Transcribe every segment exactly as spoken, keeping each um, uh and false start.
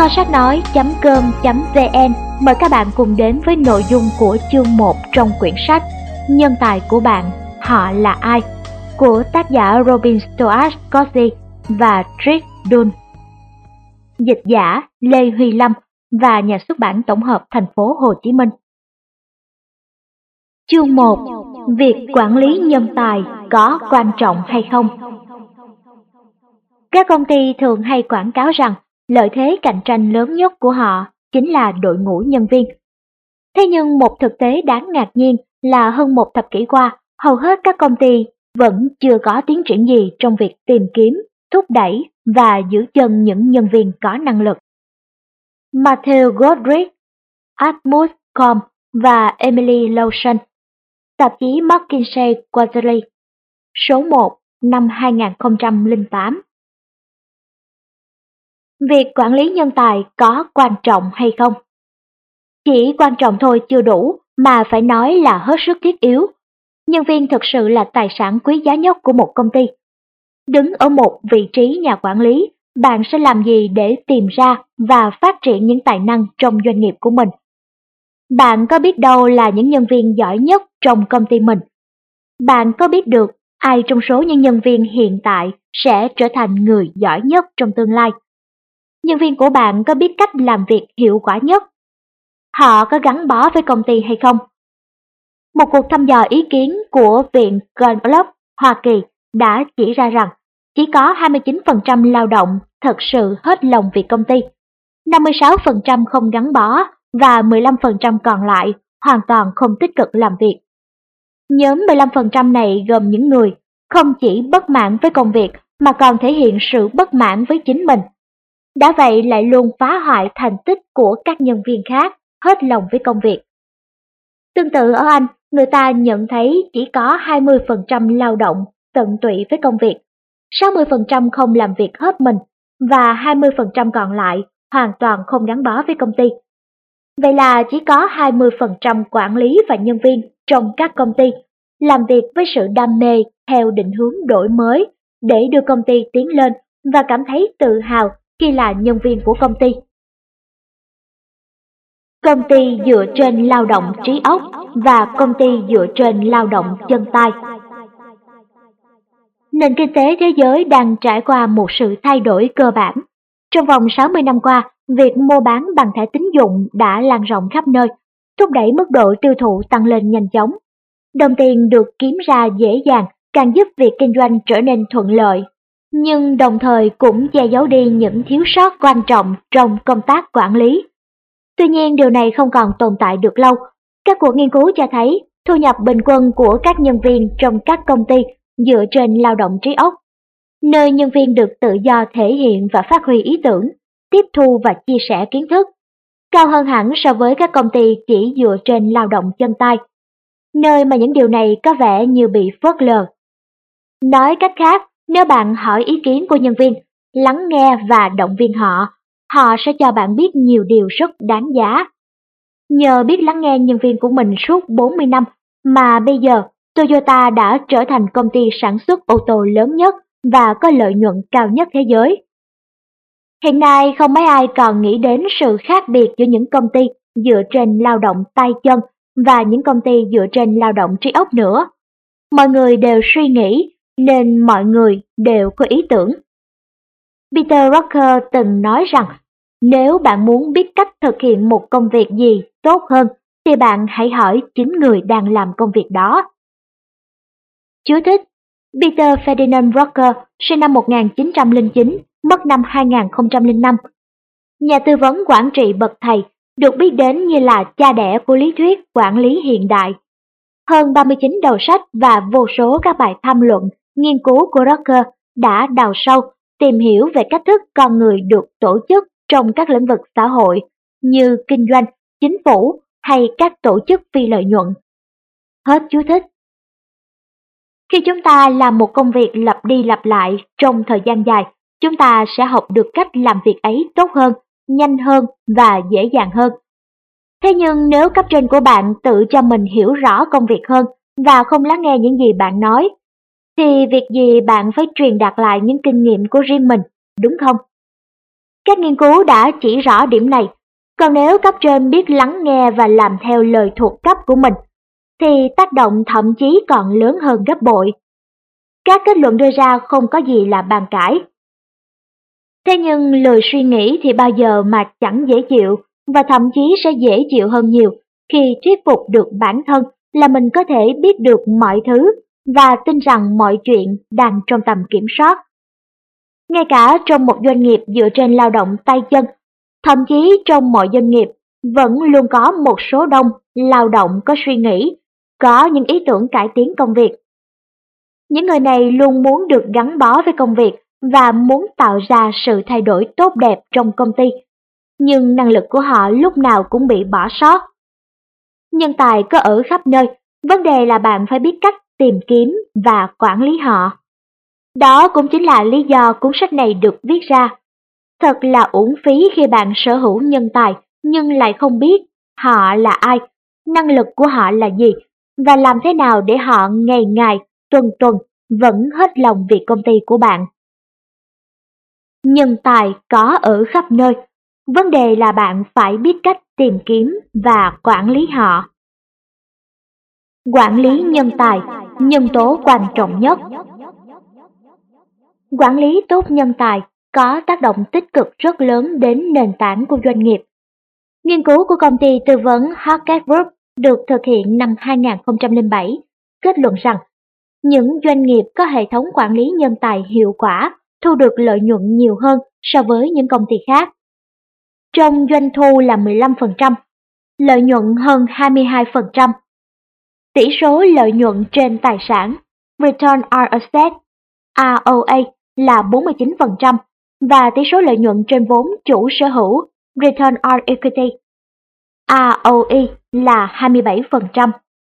kho sách nói chấm com chấm vn mời các bạn cùng đến với nội dung của chương một trong quyển sách Nhân tài của bạn, họ là ai? Của tác giả Robin Stuart Cossey và Trish Dunn. Dịch giả Lê Huy Lâm và nhà xuất bản tổng hợp thành phố Hồ Chí Minh. Chương một. Việc quản lý nhân tài có quan trọng hay không? Các công ty thường hay quảng cáo rằng lợi thế cạnh tranh lớn nhất của họ chính là đội ngũ nhân viên. Thế nhưng một thực tế đáng ngạc nhiên là hơn một thập kỷ qua, hầu hết các công ty vẫn chưa có tiến triển gì trong việc tìm kiếm, thúc đẩy và giữ chân những nhân viên có năng lực. Matthew Godric, Atmos Com và Emily Lawson, tạp chí McKinsey Quarterly, số một năm hai không không tám. Việc quản lý nhân tài có quan trọng hay không? Chỉ quan trọng thôi chưa đủ, mà phải nói là hết sức thiết yếu. Nhân viên thực sự là tài sản quý giá nhất của một công ty. Đứng ở một vị trí nhà quản lý, bạn sẽ làm gì để tìm ra và phát triển những tài năng trong doanh nghiệp của mình? Bạn có biết đâu là những nhân viên giỏi nhất trong công ty mình? Bạn có biết được ai trong số những nhân viên hiện tại sẽ trở thành người giỏi nhất trong tương lai? Nhân viên của bạn có biết cách làm việc hiệu quả nhất? Họ có gắn bó với công ty hay không? Một cuộc thăm dò ý kiến của Viện Gallup Hoa Kỳ đã chỉ ra rằng chỉ có hai mươi chín phần trăm lao động thật sự hết lòng vì công ty, năm mươi sáu phần trăm không gắn bó và mười lăm phần trăm còn lại hoàn toàn không tích cực làm việc. Nhóm mười lăm phần trăm này gồm những người không chỉ bất mãn với công việc mà còn thể hiện sự bất mãn với chính mình. Đã vậy lại luôn phá hoại thành tích của các nhân viên khác hết lòng với công việc. Tương tự ở Anh, người ta nhận thấy chỉ có hai mươi phần trăm lao động tận tụy với công việc, sáu mươi phần trăm không làm việc hết mình và hai mươi phần trăm còn lại hoàn toàn không gắn bó với công ty. Vậy là chỉ có hai mươi phần trăm quản lý và nhân viên trong các công ty làm việc với sự đam mê theo định hướng đổi mới để đưa công ty tiến lên và cảm thấy tự hào khi là nhân viên của công ty. Công ty dựa trên lao động trí óc và công ty dựa trên lao động chân tay. Nền kinh tế thế giới đang trải qua một sự thay đổi cơ bản. Trong vòng sáu mươi năm qua, việc mua bán bằng thẻ tín dụng đã lan rộng khắp nơi, thúc đẩy mức độ tiêu thụ tăng lên nhanh chóng. Đồng tiền được kiếm ra dễ dàng càng giúp việc kinh doanh trở nên thuận lợi, nhưng đồng thời cũng che giấu đi những thiếu sót quan trọng trong công tác quản lý. Tuy nhiên điều này không còn tồn tại được lâu. Các cuộc nghiên cứu cho thấy thu nhập bình quân của các nhân viên trong các công ty dựa trên lao động trí óc, nơi nhân viên được tự do thể hiện và phát huy ý tưởng, tiếp thu và chia sẻ kiến thức, cao hơn hẳn so với các công ty chỉ dựa trên lao động chân tay, nơi mà những điều này có vẻ như bị phớt lờ. Nói cách khác, nếu bạn hỏi ý kiến của nhân viên, lắng nghe và động viên họ, họ sẽ cho bạn biết nhiều điều rất đáng giá. Nhờ biết lắng nghe nhân viên của mình suốt bốn mươi năm mà bây giờ Toyota đã trở thành công ty sản xuất ô tô lớn nhất và có lợi nhuận cao nhất thế giới. Hiện nay không mấy ai còn nghĩ đến sự khác biệt giữa những công ty dựa trên lao động tay chân và những công ty dựa trên lao động trí óc nữa. Mọi người đều suy nghĩ nên mọi người đều có ý tưởng. Peter Drucker từng nói rằng nếu bạn muốn biết cách thực hiện một công việc gì tốt hơn thì bạn hãy hỏi chính người đang làm công việc đó. Chú thích: Peter Ferdinand Drucker, sinh năm một nghìn chín trăm lẻ chín, mất năm hai nghìn không trăm lẻ năm. Nhà tư vấn quản trị bậc thầy, được biết đến như là cha đẻ của lý thuyết quản lý hiện đại. Hơn ba mươi chín đầu sách và vô số các bài tham luận, nghiên cứu của Drucker đã đào sâu, tìm hiểu về cách thức con người được tổ chức trong các lĩnh vực xã hội như kinh doanh, chính phủ hay các tổ chức phi lợi nhuận. Hết chú thích. Khi chúng ta làm một công việc lặp đi lặp lại trong thời gian dài, chúng ta sẽ học được cách làm việc ấy tốt hơn, nhanh hơn và dễ dàng hơn. Thế nhưng nếu cấp trên của bạn tự cho mình hiểu rõ công việc hơn và không lắng nghe những gì bạn nói, thì việc gì bạn phải truyền đạt lại những kinh nghiệm của riêng mình, đúng không? Các nghiên cứu đã chỉ rõ điểm này, còn nếu cấp trên biết lắng nghe và làm theo lời thuộc cấp của mình, thì tác động thậm chí còn lớn hơn gấp bội. Các kết luận đưa ra không có gì là bàn cãi. Thế nhưng lười suy nghĩ thì bao giờ mà chẳng dễ chịu, và thậm chí sẽ dễ chịu hơn nhiều khi thuyết phục được bản thân là mình có thể biết được mọi thứ và tin rằng mọi chuyện đang trong tầm kiểm soát. Ngay cả trong một doanh nghiệp dựa trên lao động tay chân, thậm chí trong mọi doanh nghiệp vẫn luôn có một số đông lao động có suy nghĩ, có những ý tưởng cải tiến công việc. Những người này luôn muốn được gắn bó với công việc và muốn tạo ra sự thay đổi tốt đẹp trong công ty, nhưng năng lực của họ lúc nào cũng bị bỏ sót. Nhân tài có ở khắp nơi, vấn đề là bạn phải biết cách tìm kiếm và quản lý họ. Đó cũng chính là lý do cuốn sách này được viết ra. Thật là uổng phí khi bạn sở hữu nhân tài nhưng lại không biết họ là ai, năng lực của họ là gì và làm thế nào để họ ngày ngày, tuần tuần vẫn hết lòng vì công ty của bạn. Nhân tài có ở khắp nơi, vấn đề là bạn phải biết cách tìm kiếm và quản lý họ. Quản lý nhân tài, nhân tố quan trọng nhất. Quản lý tốt nhân tài có tác động tích cực rất lớn đến nền tảng của doanh nghiệp. Nghiên cứu của công ty tư vấn Hackett Group được thực hiện năm hai nghìn không trăm lẻ bảy kết luận rằng những doanh nghiệp có hệ thống quản lý nhân tài hiệu quả thu được lợi nhuận nhiều hơn so với những công ty khác. Trong doanh thu là mười lăm phần trăm, lợi nhuận hơn hai mươi hai phần trăm. Tỷ số lợi nhuận trên tài sản Return on Asset R O A là bốn mươi chín phần trăm và tỷ số lợi nhuận trên vốn chủ sở hữu Return on Equity R O E là hai mươi bảy phần trăm.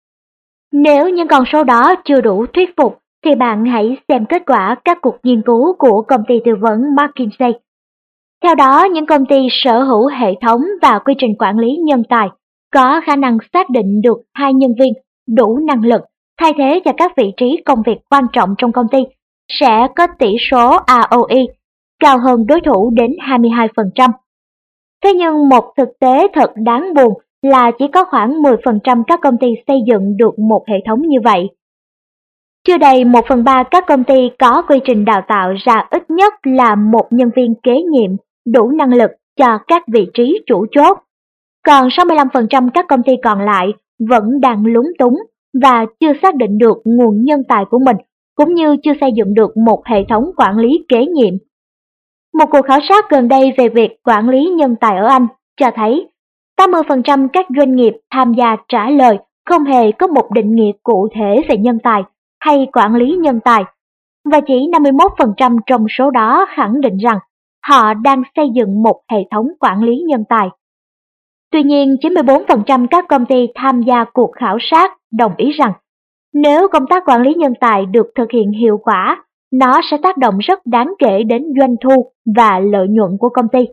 Nếu những con số đó chưa đủ thuyết phục thì bạn hãy xem kết quả các cuộc nghiên cứu của công ty tư vấn McKinsey. Theo đó, những công ty sở hữu hệ thống và quy trình quản lý nhân tài có khả năng xác định được hai nhân viên đủ năng lực thay thế cho các vị trí công việc quan trọng trong công ty sẽ có tỷ số R O E cao hơn đối thủ đến hai mươi hai phần trăm. Thế nhưng một thực tế thật đáng buồn là chỉ có khoảng mười phần trăm các công ty xây dựng được một hệ thống như vậy. Chưa đầy một phần ba các công ty có quy trình đào tạo ra ít nhất là một nhân viên kế nhiệm đủ năng lực cho các vị trí chủ chốt. Còn sáu mươi lăm phần trăm các công ty còn lại vẫn đang lúng túng và chưa xác định được nguồn nhân tài của mình, cũng như chưa xây dựng được một hệ thống quản lý kế nhiệm. Một cuộc khảo sát gần đây về việc quản lý nhân tài ở Anh cho thấy tám mươi phần trăm các doanh nghiệp tham gia trả lời không hề có một định nghĩa cụ thể về nhân tài hay quản lý nhân tài, và chỉ năm mươi mốt phần trăm trong số đó khẳng định rằng họ đang xây dựng một hệ thống quản lý nhân tài. Tuy nhiên, chín mươi bốn phần trăm các công ty tham gia cuộc khảo sát đồng ý rằng nếu công tác quản lý nhân tài được thực hiện hiệu quả, nó sẽ tác động rất đáng kể đến doanh thu và lợi nhuận của công ty.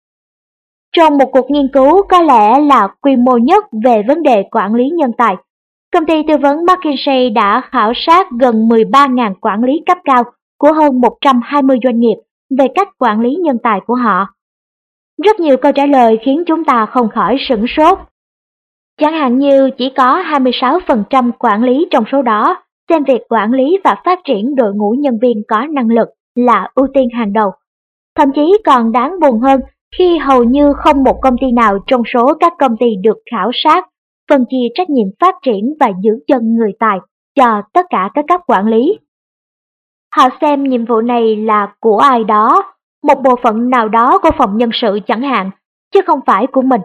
Trong một cuộc nghiên cứu có lẽ là quy mô nhất về vấn đề quản lý nhân tài, công ty tư vấn McKinsey đã khảo sát gần mười ba nghìn quản lý cấp cao của hơn một trăm hai mươi doanh nghiệp về cách quản lý nhân tài của họ. Rất nhiều câu trả lời khiến chúng ta không khỏi sửng sốt. Chẳng hạn như chỉ có hai mươi sáu phần trăm quản lý trong số đó xem việc quản lý và phát triển đội ngũ nhân viên có năng lực là ưu tiên hàng đầu. Thậm chí còn đáng buồn hơn khi hầu như không một công ty nào trong số các công ty được khảo sát phân chia trách nhiệm phát triển và giữ chân người tài cho tất cả các cấp quản lý. Họ xem nhiệm vụ này là của ai đó, một bộ phận nào đó của phòng nhân sự chẳng hạn, chứ không phải của mình.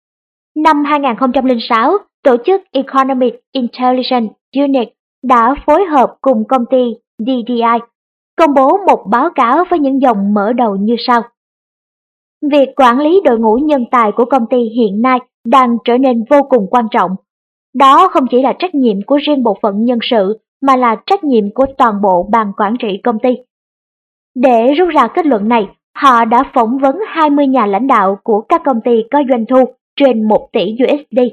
Năm hai nghìn không trăm lẻ sáu, tổ chức Economic Intelligence Unit đã phối hợp cùng công ty D D I công bố một báo cáo với những dòng mở đầu như sau. Việc quản lý đội ngũ nhân tài của công ty hiện nay đang trở nên vô cùng quan trọng. Đó không chỉ là trách nhiệm của riêng bộ phận nhân sự mà là trách nhiệm của toàn bộ ban quản trị công ty. Để rút ra kết luận này, họ đã phỏng vấn hai mươi nhà lãnh đạo của các công ty có doanh thu trên một tỷ U S D.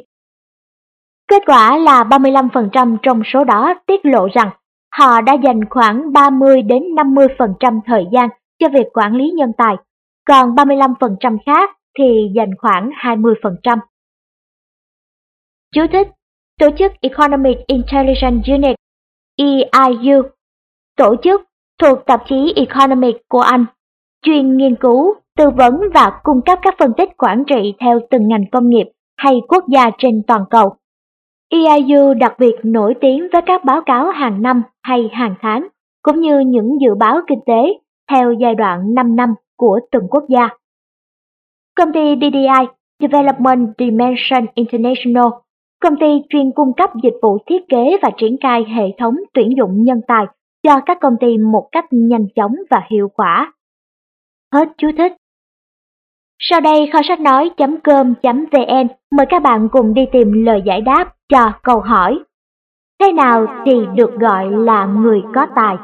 Kết quả là ba mươi lăm phần trăm trong số đó tiết lộ rằng họ đã dành khoảng ba mươi đến năm mươi phần trăm thời gian cho việc quản lý nhân tài, còn ba mươi lăm phần trăm khác thì dành khoảng hai mươi phần trăm. Chú thích: Tổ chức Economic Intelligence Unit E I U, tổ chức thuộc tạp chí Economic của Anh, chuyên nghiên cứu, tư vấn và cung cấp các phân tích quản trị theo từng ngành công nghiệp hay quốc gia trên toàn cầu. E I U đặc biệt nổi tiếng với các báo cáo hàng năm hay hàng tháng, cũng như những dự báo kinh tế theo giai đoạn năm năm của từng quốc gia. Công ty đê đê i, Development Dimension International, công ty chuyên cung cấp dịch vụ thiết kế và triển khai hệ thống tuyển dụng nhân tài cho các công ty một cách nhanh chóng và hiệu quả. Hết chú thích. Sau đây kho sách nói chấm com chấm vn mời các bạn cùng đi tìm lời giải đáp cho câu hỏi: thế nào thì được gọi là người có tài?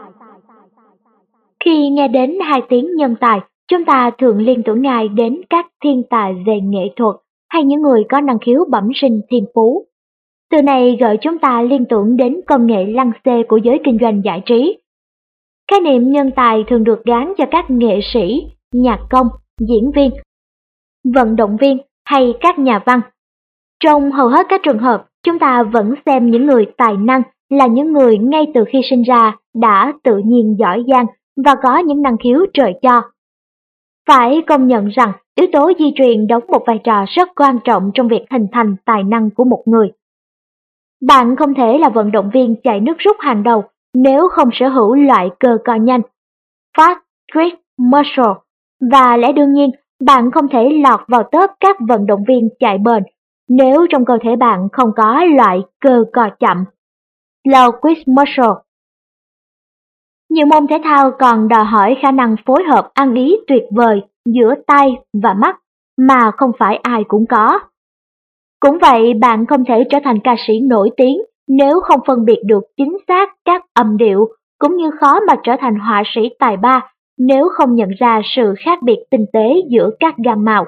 Khi nghe đến hai tiếng nhân tài, chúng ta thường liên tưởng ngay đến các thiên tài về nghệ thuật hay những người có năng khiếu bẩm sinh thiên phú. Từ này gợi chúng ta liên tưởng đến công nghệ lăng xê của giới kinh doanh giải trí. Khái niệm nhân tài thường được gán cho các nghệ sĩ, nhạc công, diễn viên, vận động viên hay các nhà văn. Trong hầu hết các trường hợp, chúng ta vẫn xem những người tài năng là những người ngay từ khi sinh ra đã tự nhiên giỏi giang và có những năng khiếu trời cho. Phải công nhận rằng yếu tố di truyền đóng một vai trò rất quan trọng trong việc hình thành tài năng của một người. Bạn không thể là vận động viên chạy nước rút hàng đầu nếu không sở hữu loại cơ co nhanh, fast twitch muscle, và lẽ đương nhiên bạn không thể lọt vào top các vận động viên chạy bền nếu trong cơ thể bạn không có loại cơ co chậm, slow twitch muscle. Nhiều môn thể thao còn đòi hỏi khả năng phối hợp ăn ý tuyệt vời giữa tay và mắt mà không phải ai cũng có. Cũng vậy, bạn không thể trở thành ca sĩ nổi tiếng nếu không phân biệt được chính xác các âm điệu, cũng như khó mà trở thành họa sĩ tài ba nếu không nhận ra sự khác biệt tinh tế giữa các gam màu.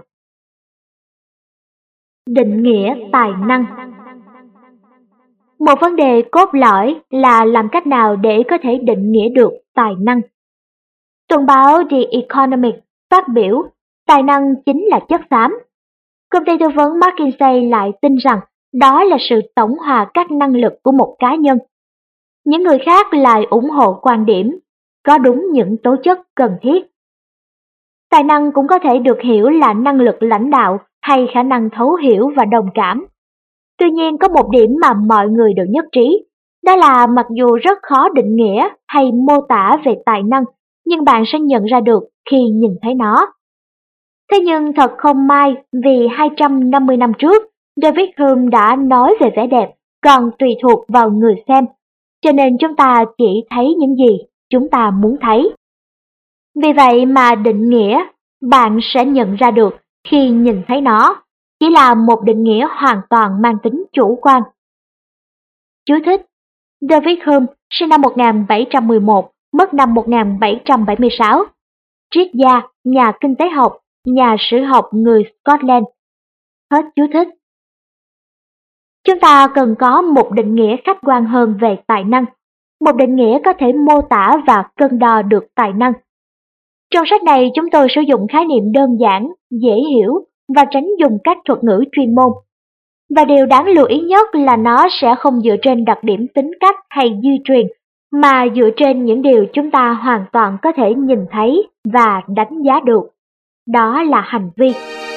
Định nghĩa tài năng. Một vấn đề cốt lõi là làm cách nào để có thể định nghĩa được tài năng. Tuần báo The Economic phát biểu, tài năng chính là chất xám. Công ty tư vấn McKinsey lại tin rằng đó là sự tổng hòa các năng lực của một cá nhân. Những người khác lại ủng hộ quan điểm, có đúng những tố chất cần thiết. Tài năng cũng có thể được hiểu là năng lực lãnh đạo hay khả năng thấu hiểu và đồng cảm. Tuy nhiên có một điểm mà mọi người đều nhất trí, đó là mặc dù rất khó định nghĩa hay mô tả về tài năng, nhưng bạn sẽ nhận ra được khi nhìn thấy nó. Thế nhưng thật không may vì hai trăm năm mươi năm trước, David Hume đã nói về vẻ đẹp còn tùy thuộc vào người xem, cho nên chúng ta chỉ thấy những gì chúng ta muốn thấy. Vì vậy mà định nghĩa, bạn sẽ nhận ra được khi nhìn thấy nó, chỉ là một định nghĩa hoàn toàn mang tính chủ quan. Chú thích: David Hume sinh năm một nghìn bảy trăm mười một, mất năm một nghìn bảy trăm bảy mươi sáu. Triết gia, nhà kinh tế học, nhà sử học người Scotland. Hết chú thích. Chúng ta cần có một định nghĩa khách quan hơn về tài năng, một định nghĩa có thể mô tả và cân đo được tài năng. Trong sách này chúng tôi sử dụng khái niệm đơn giản, dễ hiểu và tránh dùng các thuật ngữ chuyên môn. Và điều đáng lưu ý nhất là nó sẽ không dựa trên đặc điểm tính cách hay di truyền, mà dựa trên những điều chúng ta hoàn toàn có thể nhìn thấy và đánh giá được. Đó là hành vi.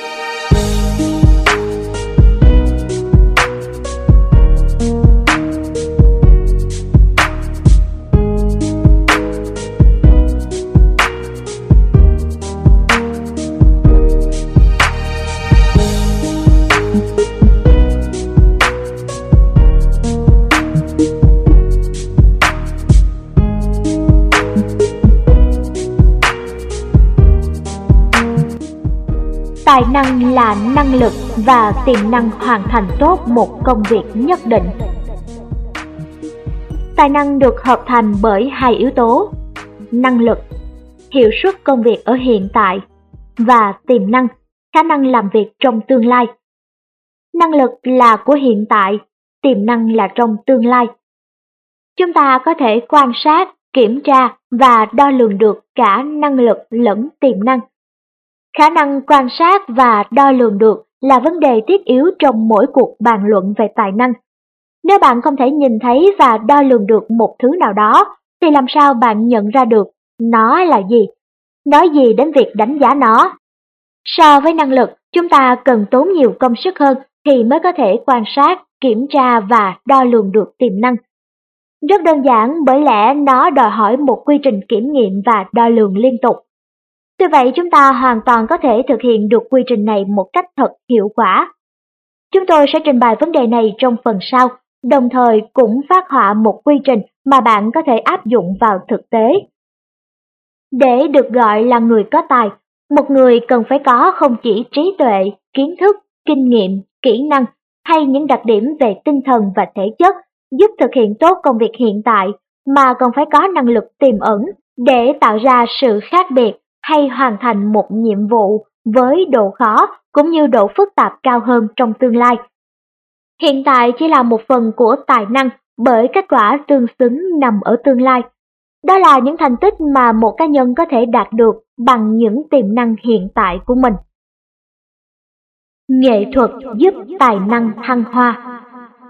Tài năng là năng lực và tiềm năng hoàn thành tốt một công việc nhất định. Tài năng được hợp thành bởi hai yếu tố: năng lực, hiệu suất công việc ở hiện tại, và tiềm năng, khả năng làm việc trong tương lai. Năng lực là của hiện tại, tiềm năng là trong tương lai. Chúng ta có thể quan sát, kiểm tra và đo lường được cả năng lực lẫn tiềm năng. Khả năng quan sát và đo lường được là vấn đề thiết yếu trong mỗi cuộc bàn luận về tài năng. Nếu bạn không thể nhìn thấy và đo lường được một thứ nào đó, thì làm sao bạn nhận ra được nó là gì? Nói gì đến việc đánh giá nó? So với năng lực, chúng ta cần tốn nhiều công sức hơn thì mới có thể quan sát, kiểm tra và đo lường được tiềm năng. Rất đơn giản bởi lẽ nó đòi hỏi một quy trình kiểm nghiệm và đo lường liên tục. Tuy vậy chúng ta hoàn toàn có thể thực hiện được quy trình này một cách thật hiệu quả. Chúng tôi sẽ trình bày vấn đề này trong phần sau, đồng thời cũng phát họa một quy trình mà bạn có thể áp dụng vào thực tế. Để được gọi là người có tài, một người cần phải có không chỉ trí tuệ, kiến thức, kinh nghiệm, kỹ năng hay những đặc điểm về tinh thần và thể chất giúp thực hiện tốt công việc hiện tại, mà còn phải có năng lực tiềm ẩn để tạo ra sự khác biệt hay hoàn thành một nhiệm vụ với độ khó cũng như độ phức tạp cao hơn trong tương lai. Hiện tại chỉ là một phần của tài năng, bởi kết quả tương xứng nằm ở tương lai. Đó là những thành tích mà một cá nhân có thể đạt được bằng những tiềm năng hiện tại của mình. Nghệ thuật giúp tài năng thăng hoa.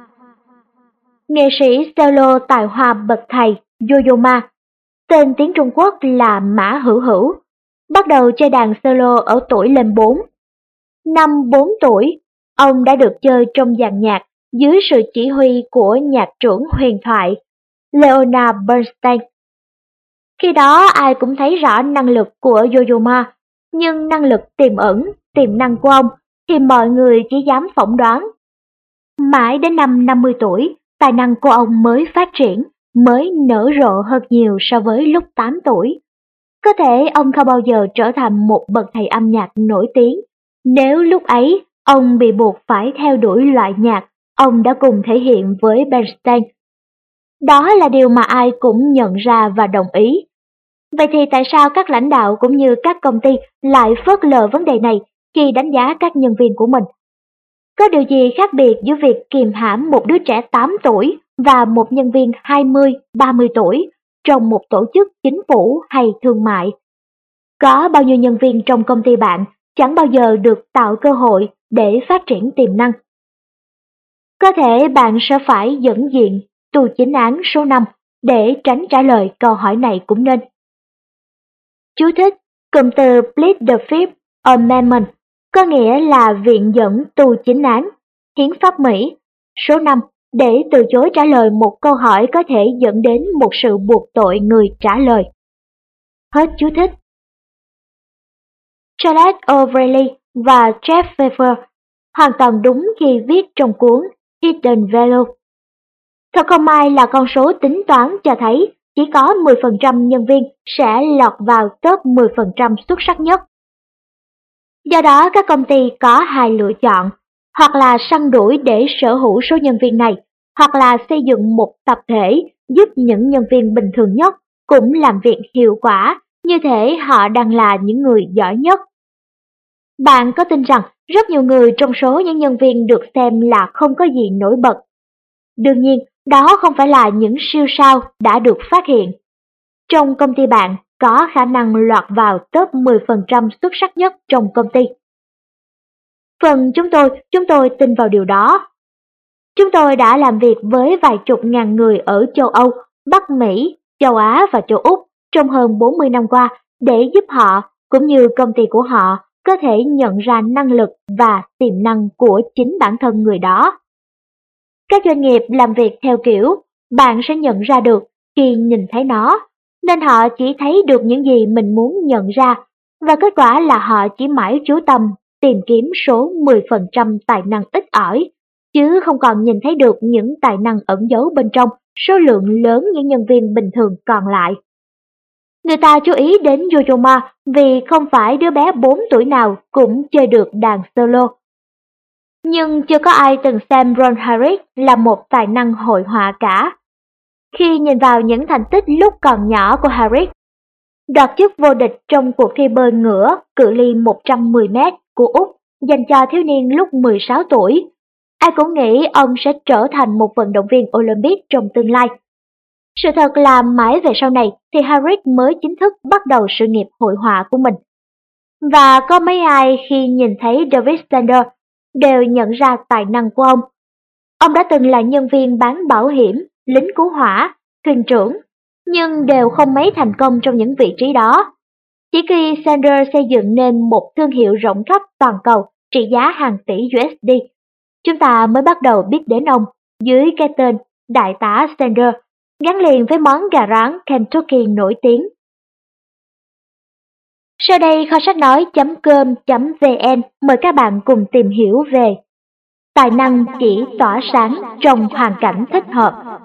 Nghệ sĩ cello tài hoa bậc thầy Yo-yo Ma, tên tiếng Trung Quốc là Mã Hữu Hữu, bắt đầu chơi đàn cello ở tuổi lên bốn. Năm bốn tuổi, ông đã được chơi trong dàn nhạc dưới sự chỉ huy của nhạc trưởng huyền thoại Leonard Bernstein. Khi đó ai cũng thấy rõ năng lực của Yo-yo Ma, nhưng năng lực tiềm ẩn, tiềm năng của ông thì mọi người chỉ dám phỏng đoán. Mãi đến năm năm mươi tuổi, tài năng của ông mới phát triển, mới nở rộ hơn nhiều so với lúc tám tuổi. Có thể ông không bao giờ trở thành một bậc thầy âm nhạc nổi tiếng, nếu lúc ấy ông bị buộc phải theo đuổi loại nhạc ông đã cùng thể hiện với Bernstein. Đó là điều mà ai cũng nhận ra và đồng ý. Vậy thì tại sao các lãnh đạo cũng như các công ty lại phớt lờ vấn đề này khi đánh giá các nhân viên của mình? Có điều gì khác biệt giữa việc kìm hãm một đứa trẻ tám tuổi và một nhân viên hai mươi, ba mươi tuổi trong một tổ chức chính phủ hay thương mại? Có bao nhiêu nhân viên trong công ty bạn chẳng bao giờ được tạo cơ hội để phát triển tiềm năng? Có thể bạn sẽ phải dẫn diện tù chính án số năm để tránh trả lời câu hỏi này cũng nên. Chú thích: cụm từ plead the fifth amendment có nghĩa là viện dẫn tù chính án, hiến pháp Mỹ, số năm, để từ chối trả lời một câu hỏi có thể dẫn đến một sự buộc tội người trả lời. Hết chú thích. Charlotte O'Reilly và Jeff Pfeffer hoàn toàn đúng khi viết trong cuốn Hidden Value. Thật không may là con số tính toán cho thấy chỉ có mười phần trăm nhân viên sẽ lọt vào top mười phần trăm xuất sắc nhất. Do đó các công ty có hai lựa chọn, hoặc là săn đuổi để sở hữu số nhân viên này, hoặc là xây dựng một tập thể giúp những nhân viên bình thường nhất cũng làm việc hiệu quả, như thể họ đang là những người giỏi nhất. Bạn có tin rằng rất nhiều người trong số những nhân viên được xem là không có gì nổi bật? Đương nhiên, đó không phải là những siêu sao đã được phát hiện. Trong công ty bạn có khả năng lọt vào top mười phần trăm xuất sắc nhất trong công ty. Phần chúng tôi, chúng tôi tin vào điều đó. Chúng tôi đã làm việc với vài chục ngàn người ở châu Âu, Bắc Mỹ, châu Á và châu Úc trong hơn bốn mươi năm qua để giúp họ, cũng như công ty của họ, có thể nhận ra năng lực và tiềm năng của chính bản thân người đó. Các doanh nghiệp làm việc theo kiểu bạn sẽ nhận ra được khi nhìn thấy nó, nên họ chỉ thấy được những gì mình muốn nhận ra, và kết quả là họ chỉ mãi chú tâm tìm kiếm số mười phần trăm tài năng ít ỏi, chứ không còn nhìn thấy được những tài năng ẩn giấu bên trong số lượng lớn những nhân viên bình thường còn lại. Người ta chú ý đến Yo-yo Ma vì không phải đứa bé bốn tuổi nào cũng chơi được đàn solo. Nhưng chưa có ai từng xem Ron Harris là một tài năng hội họa cả. Khi nhìn vào những thành tích lúc còn nhỏ của Harris, đoạt chức vô địch trong cuộc thi bơi ngửa cự ly một trăm mười mét của Úc dành cho thiếu niên lúc mười sáu tuổi, ai cũng nghĩ ông sẽ trở thành một vận động viên Olympic trong tương lai. Sự thật là mãi về sau này thì Harris mới chính thức bắt đầu sự nghiệp hội họa của mình. và có mấy ai khi nhìn thấy David Sanders đều nhận ra tài năng của ông. Ông đã từng là nhân viên bán bảo hiểm, lính cứu hỏa, thuyền trưởng, nhưng đều không mấy thành công trong những vị trí đó. Chỉ khi Sanders xây dựng nên một thương hiệu rộng khắp toàn cầu trị giá hàng tỷ u ét đê, chúng ta mới bắt đầu biết đến ông dưới cái tên Đại tá Sanders, gắn liền với món gà rán Kentucky nổi tiếng. Sau đây kho sách nói.com.vn mời các bạn cùng tìm hiểu về tài năng chỉ tỏa sáng trong hoàn cảnh thích hợp.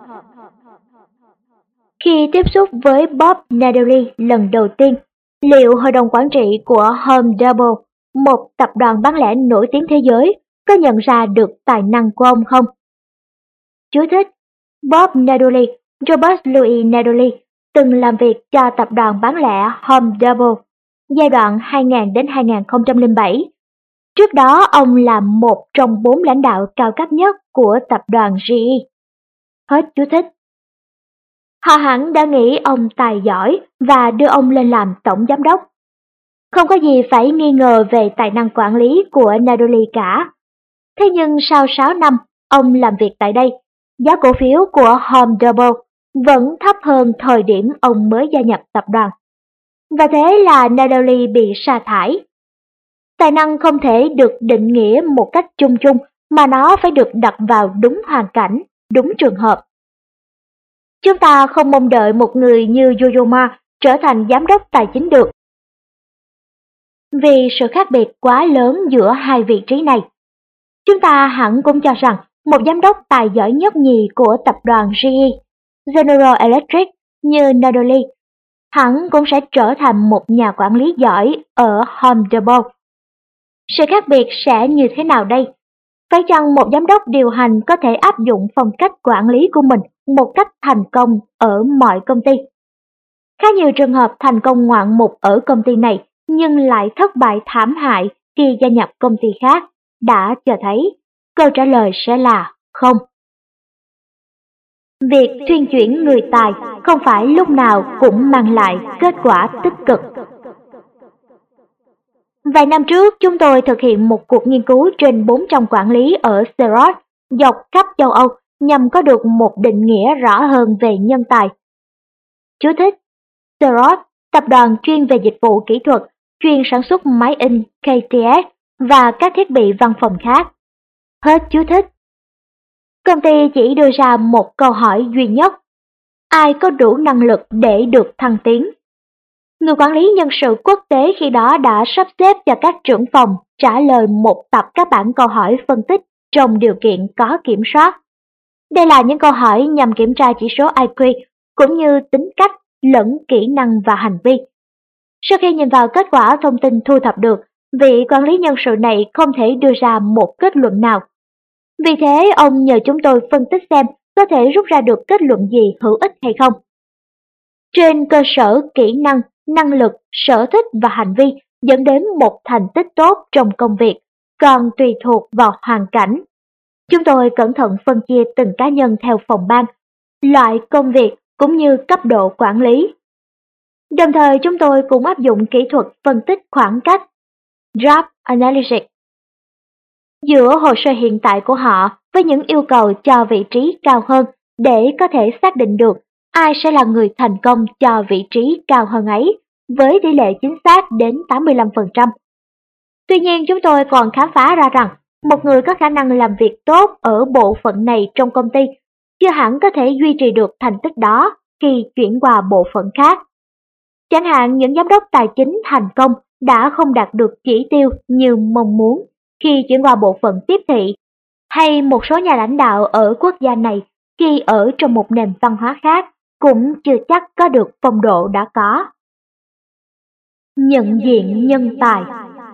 Khi tiếp xúc với Bob Nadeli lần đầu tiên, liệu hội đồng quản trị của Home Depot, một tập đoàn bán lẻ nổi tiếng thế giới, có nhận ra được tài năng của ông không? Chú thích: Bob Nadeli, Robert Louis Nadeli, từng làm việc cho tập đoàn bán lẻ Home Depot giai đoạn hai nghìn đến hai nghìn không trăm lẻ bảy. Trước đó ông là một trong bốn lãnh đạo cao cấp nhất của tập đoàn giê e. Hết chú thích. Họ hẳn đã nghĩ ông tài giỏi và đưa ông lên làm tổng giám đốc. Không có gì phải nghi ngờ về tài năng quản lý của Nadoli cả. Thế nhưng sau sáu năm ông làm việc tại đây, giá cổ phiếu của Home Depot vẫn thấp hơn thời điểm ông mới gia nhập tập đoàn. Và thế là Nadoli bị sa thải. Tài năng không thể được định nghĩa một cách chung chung mà nó phải được đặt vào đúng hoàn cảnh, đúng trường hợp. Chúng ta không mong đợi một người như Yo-Yo Ma trở thành giám đốc tài chính được, vì sự khác biệt quá lớn giữa hai vị trí này. Chúng ta hẳn cũng cho rằng một giám đốc tài giỏi nhất nhì của tập đoàn giê e, General Electric như Nadoli, hẳn cũng sẽ trở thành một nhà quản lý giỏi ở Home Depot. Sự khác biệt sẽ như thế nào đây? Phải chăng một giám đốc điều hành có thể áp dụng phong cách quản lý của mình một cách thành công ở mọi công ty? Khá nhiều trường hợp thành công ngoạn mục ở công ty này nhưng lại thất bại thảm hại khi gia nhập công ty khác đã cho thấy câu trả lời sẽ là không. Việc thuyên chuyển người tài không phải lúc nào cũng mang lại kết quả tích cực. Vài năm trước, chúng tôi thực hiện một cuộc nghiên cứu trên bốn trăm quản lý ở Xerox dọc khắp châu Âu nhằm có được một định nghĩa rõ hơn về nhân tài. Chú thích: Xerox, tập đoàn chuyên về dịch vụ kỹ thuật, chuyên sản xuất máy in ca tê ét và các thiết bị văn phòng khác. Hết chú thích. Công ty chỉ đưa ra một câu hỏi duy nhất: ai có đủ năng lực để được thăng tiến? Người quản lý nhân sự quốc tế khi đó đã sắp xếp cho các trưởng phòng trả lời một tập các bản câu hỏi phân tích trong điều kiện có kiểm soát. Đây là những câu hỏi nhằm kiểm tra chỉ số i kiu cũng như tính cách lẫn kỹ năng và hành vi. Sau khi nhìn vào kết quả thông tin thu thập được, vị quản lý nhân sự này không thể đưa ra một kết luận nào. Vì thế, ông nhờ chúng tôi phân tích xem có thể rút ra được kết luận gì hữu ích hay không. Trên cơ sở kỹ năng, năng lực, sở thích và hành vi dẫn đến một thành tích tốt trong công việc, còn tùy thuộc vào hoàn cảnh. Chúng tôi cẩn thận phân chia từng cá nhân theo phòng ban, loại công việc cũng như cấp độ quản lý. Đồng thời chúng tôi cũng áp dụng kỹ thuật phân tích khoảng cách, gap analysis, giữa hồ sơ hiện tại của họ với những yêu cầu cho vị trí cao hơn để có thể xác định được ai sẽ là người thành công cho vị trí cao hơn ấy, với tỷ lệ chính xác đến tám mươi lăm phần trăm. Tuy nhiên chúng tôi còn khám phá ra rằng một người có khả năng làm việc tốt ở bộ phận này trong công ty chưa hẳn có thể duy trì được thành tích đó khi chuyển qua bộ phận khác. Chẳng hạn những giám đốc tài chính thành công đã không đạt được chỉ tiêu như mong muốn khi chuyển qua bộ phận tiếp thị, hay một số nhà lãnh đạo ở quốc gia này khi ở trong một nền văn hóa khác cũng chưa chắc có được phong độ đã có. Nhận diện nhân tài.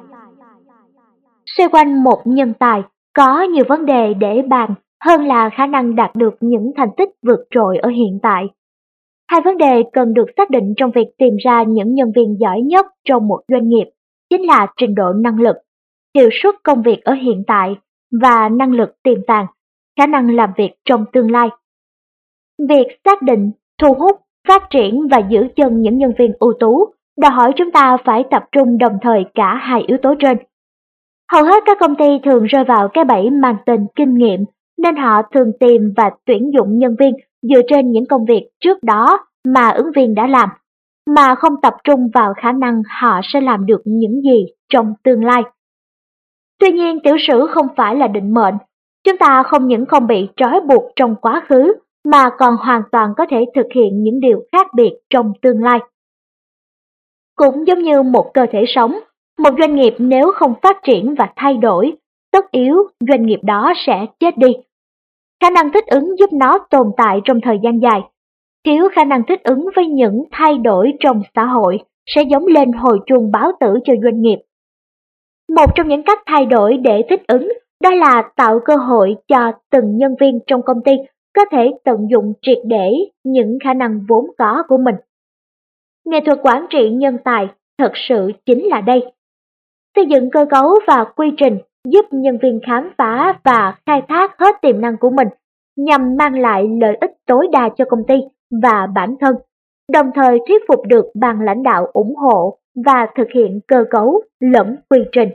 Xoay quanh một nhân tài có nhiều vấn đề để bàn hơn là khả năng đạt được những thành tích vượt trội ở hiện tại. Hai vấn đề cần được xác định trong việc tìm ra những nhân viên giỏi nhất trong một doanh nghiệp chính là trình độ năng lực, hiệu suất công việc ở hiện tại và năng lực tiềm tàng, khả năng làm việc trong tương lai. Việc xác định, thu hút, phát triển và giữ chân những nhân viên ưu tú đòi hỏi chúng ta phải tập trung đồng thời cả hai yếu tố trên. Hầu hết các công ty thường rơi vào cái bẫy mang tên kinh nghiệm, nên họ thường tìm và tuyển dụng nhân viên dựa trên những công việc trước đó mà ứng viên đã làm, mà không tập trung vào khả năng họ sẽ làm được những gì trong tương lai. Tuy nhiên, tiểu sử không phải là định mệnh. Chúng ta không những không bị trói buộc trong quá khứ, mà còn hoàn toàn có thể thực hiện những điều khác biệt trong tương lai. Cũng giống như một cơ thể sống, một doanh nghiệp nếu không phát triển và thay đổi, tất yếu doanh nghiệp đó sẽ chết đi. Khả năng thích ứng giúp nó tồn tại trong thời gian dài. Thiếu khả năng thích ứng với những thay đổi trong xã hội sẽ giống lên hồi chuông báo tử cho doanh nghiệp. Một trong những cách thay đổi để thích ứng đó là tạo cơ hội cho từng nhân viên trong công ty có thể tận dụng triệt để những khả năng vốn có của mình. Nghệ thuật quản trị nhân tài thật sự chính là đây. Xây dựng cơ cấu và quy trình giúp nhân viên khám phá và khai thác hết tiềm năng của mình nhằm mang lại lợi ích tối đa cho công ty và bản thân, đồng thời thuyết phục được ban lãnh đạo ủng hộ và thực hiện cơ cấu lẫn quy trình.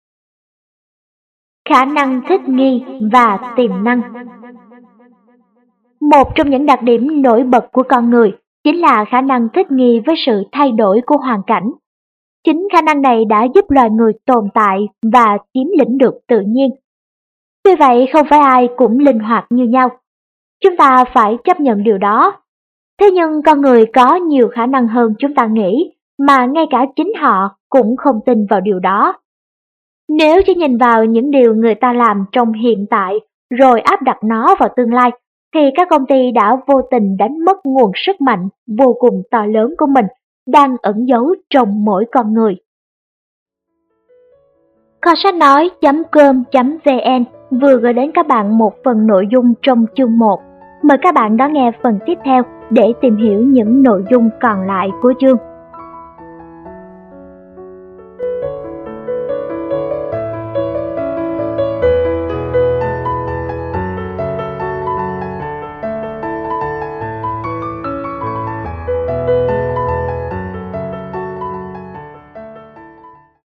Khả năng thích nghi và tiềm năng. Một trong những đặc điểm nổi bật của con người chính là khả năng thích nghi với sự thay đổi của hoàn cảnh. Chính khả năng này đã giúp loài người tồn tại và chiếm lĩnh được tự nhiên. Tuy vậy, không phải ai cũng linh hoạt như nhau. Chúng ta phải chấp nhận điều đó. Thế nhưng con người có nhiều khả năng hơn chúng ta nghĩ, mà ngay cả chính họ cũng không tin vào điều đó. Nếu chỉ nhìn vào những điều người ta làm trong hiện tại rồi áp đặt nó vào tương lai, thì các công ty đã vô tình đánh mất nguồn sức mạnh vô cùng to lớn của mình đang ẩn giấu trong mỗi con người. Kho sách nói chấm com chấm vn vừa gửi đến các bạn một phần nội dung trong chương một. Mời các bạn đón nghe phần tiếp theo để tìm hiểu những nội dung còn lại của chương.